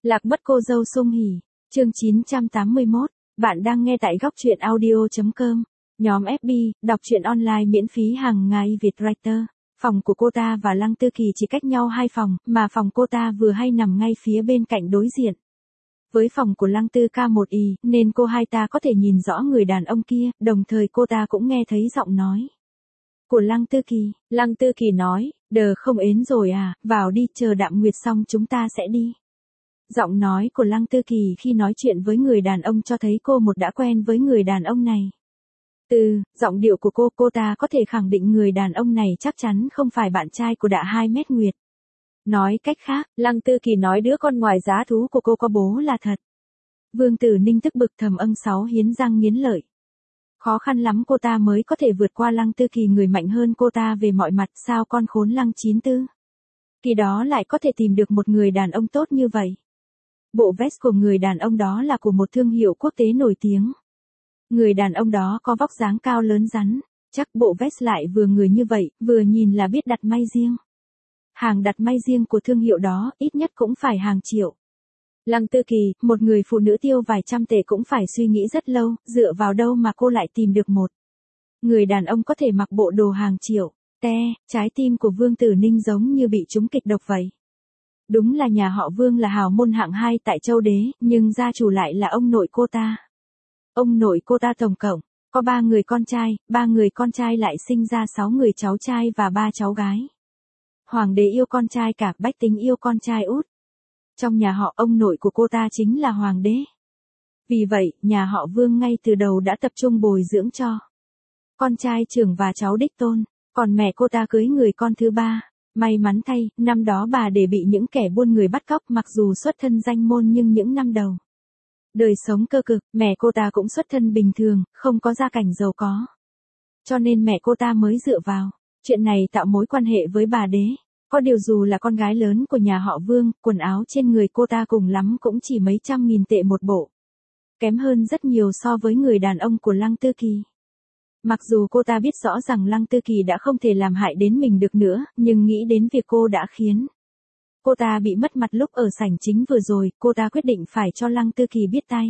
Lạc mất cô dâu Sung Hỉ, chương 981, bạn đang nghe tại góc truyện audio.com, nhóm FB, đọc truyện online miễn phí hàng ngày Việt Writer. Phòng của cô ta và Lăng Tư Kỳ chỉ cách nhau 2 phòng, mà phòng cô ta vừa hay nằm ngay phía bên cạnh đối diện. Với phòng của Lăng Tư ca một ý, nên cô hai ta có thể nhìn rõ người đàn ông kia, đồng thời cô ta cũng nghe thấy giọng nói của Lăng Tư Kỳ. Lăng Tư Kỳ nói, đờ không ến rồi à, vào đi, chờ Đạm Nguyệt xong chúng ta sẽ đi. Giọng nói của Lăng Tư Kỳ khi nói chuyện với người đàn ông cho thấy cô đã quen với người đàn ông này. Từ giọng điệu của cô ta có thể khẳng định người đàn ông này chắc chắn không phải bạn trai của Đạ 2 mét Nguyệt. Nói cách khác, Lăng Tư Kỳ nói đứa con ngoài giá thú của cô có bố là thật. Vương Tử Ninh tức bực thầm âng sáu hiến răng nghiến lợi. Khó khăn lắm cô ta mới có thể vượt qua Lăng Tư Kỳ, người mạnh hơn cô ta về mọi mặt, sao con khốn Lăng 94. Kỳ đó lại có thể tìm được một người đàn ông tốt như vậy. Bộ vest của người đàn ông đó là của một thương hiệu quốc tế nổi tiếng. Người đàn ông đó có vóc dáng cao lớn rắn, chắc bộ vest lại vừa người như vậy, vừa nhìn là biết đặt may riêng. Hàng đặt may riêng của thương hiệu đó, ít nhất cũng phải hàng triệu. Lăng Tư Kỳ, một người phụ nữ tiêu vài trăm tệ cũng phải suy nghĩ rất lâu, dựa vào đâu mà cô lại tìm được một người đàn ông có thể mặc bộ đồ hàng triệu. Trái tim của Vương Tử Ninh giống như bị trúng kịch độc vậy. Đúng là nhà họ Vương là hào môn hạng 2 tại Châu Đế, nhưng gia chủ lại là ông nội cô ta. Ông nội cô ta tổng cộng có 3 người con trai, 3 người con trai lại sinh ra 6 người cháu trai và 3 cháu gái. Hoàng đế yêu con trai cả, bách tính yêu con trai út. Trong nhà họ, ông nội của cô ta chính là hoàng đế. Vì vậy, nhà họ Vương ngay từ đầu đã tập trung bồi dưỡng cho con trai trưởng và cháu đích tôn, còn mẹ cô ta cưới người con thứ 3. May mắn thay, năm đó bà để bị những kẻ buôn người bắt cóc, mặc dù xuất thân danh môn nhưng những năm đầu đời sống cơ cực, mẹ cô ta cũng xuất thân bình thường, không có gia cảnh giàu có. Cho nên mẹ cô ta mới dựa vào chuyện này tạo mối quan hệ với bà đế. Có điều dù là con gái lớn của nhà họ Vương, quần áo trên người cô ta cùng lắm cũng chỉ mấy trăm nghìn tệ một bộ. Kém hơn rất nhiều so với người đàn ông của Lăng Tư Kỳ. Mặc dù cô ta biết rõ rằng Lăng Tư Kỳ đã không thể làm hại đến mình được nữa, nhưng nghĩ đến việc cô đã khiến cô ta bị mất mặt lúc ở sảnh chính vừa rồi, cô ta quyết định phải cho Lăng Tư Kỳ biết tay.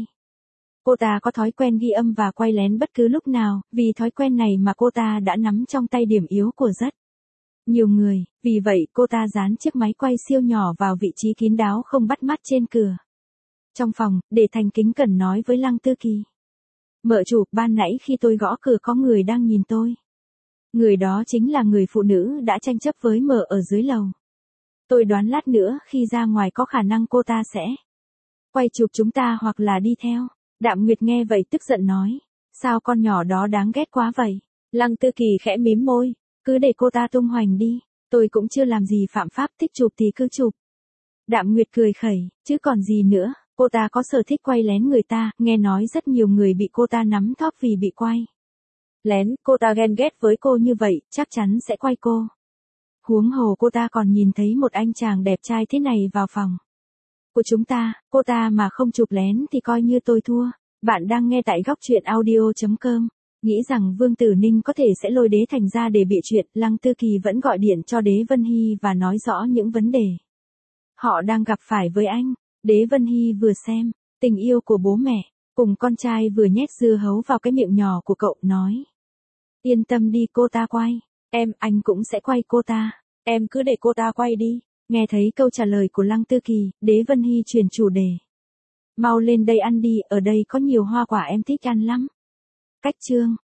Cô ta có thói quen ghi âm và quay lén bất cứ lúc nào, vì thói quen này mà cô ta đã nắm trong tay điểm yếu của rất nhiều người, vì vậy cô ta dán chiếc máy quay siêu nhỏ vào vị trí kín đáo không bắt mắt trên cửa trong phòng, để thành kính cẩn nói với Lăng Tư Kỳ. Mợ chủ, ban nãy khi tôi gõ cửa có người đang nhìn tôi. Người đó chính là người phụ nữ đã tranh chấp với mợ ở dưới lầu. Tôi đoán lát nữa khi ra ngoài có khả năng cô ta sẽ quay chụp chúng ta hoặc là đi theo. Đạm Nguyệt nghe vậy tức giận nói. Sao con nhỏ đó đáng ghét quá vậy? Lăng Tư Kỳ khẽ mím môi. Cứ để cô ta tung hoành đi. Tôi cũng chưa làm gì phạm pháp, thích chụp thì cứ chụp. Đạm Nguyệt cười khẩy, chứ còn gì nữa. Cô ta có sở thích quay lén người ta, nghe nói rất nhiều người bị cô ta nắm thóp vì bị quay lén, cô ta ghen ghét với cô như vậy, chắc chắn sẽ quay cô. Huống hồ cô ta còn nhìn thấy một anh chàng đẹp trai thế này vào phòng của chúng ta, cô ta mà không chụp lén thì coi như tôi thua. Bạn đang nghe tại góc truyện audio.com. Nghĩ rằng Vương Tử Ninh có thể sẽ lôi Đế Thành ra để bịa chuyện, Lăng Tư Kỳ vẫn gọi điện cho Đế Vân Hy và nói rõ những vấn đề họ đang gặp phải với anh. Đế Vân Hy vừa xem tình yêu của bố mẹ cùng con trai, vừa nhét dưa hấu vào cái miệng nhỏ của cậu, nói. Yên tâm đi, cô ta quay. Anh cũng sẽ quay cô ta. Em cứ để cô ta quay đi. Nghe thấy câu trả lời của Lăng Tư Kỳ, Đế Vân Hy chuyển chủ đề. Mau lên đây ăn đi, ở đây có nhiều hoa quả em thích ăn lắm. Cách chương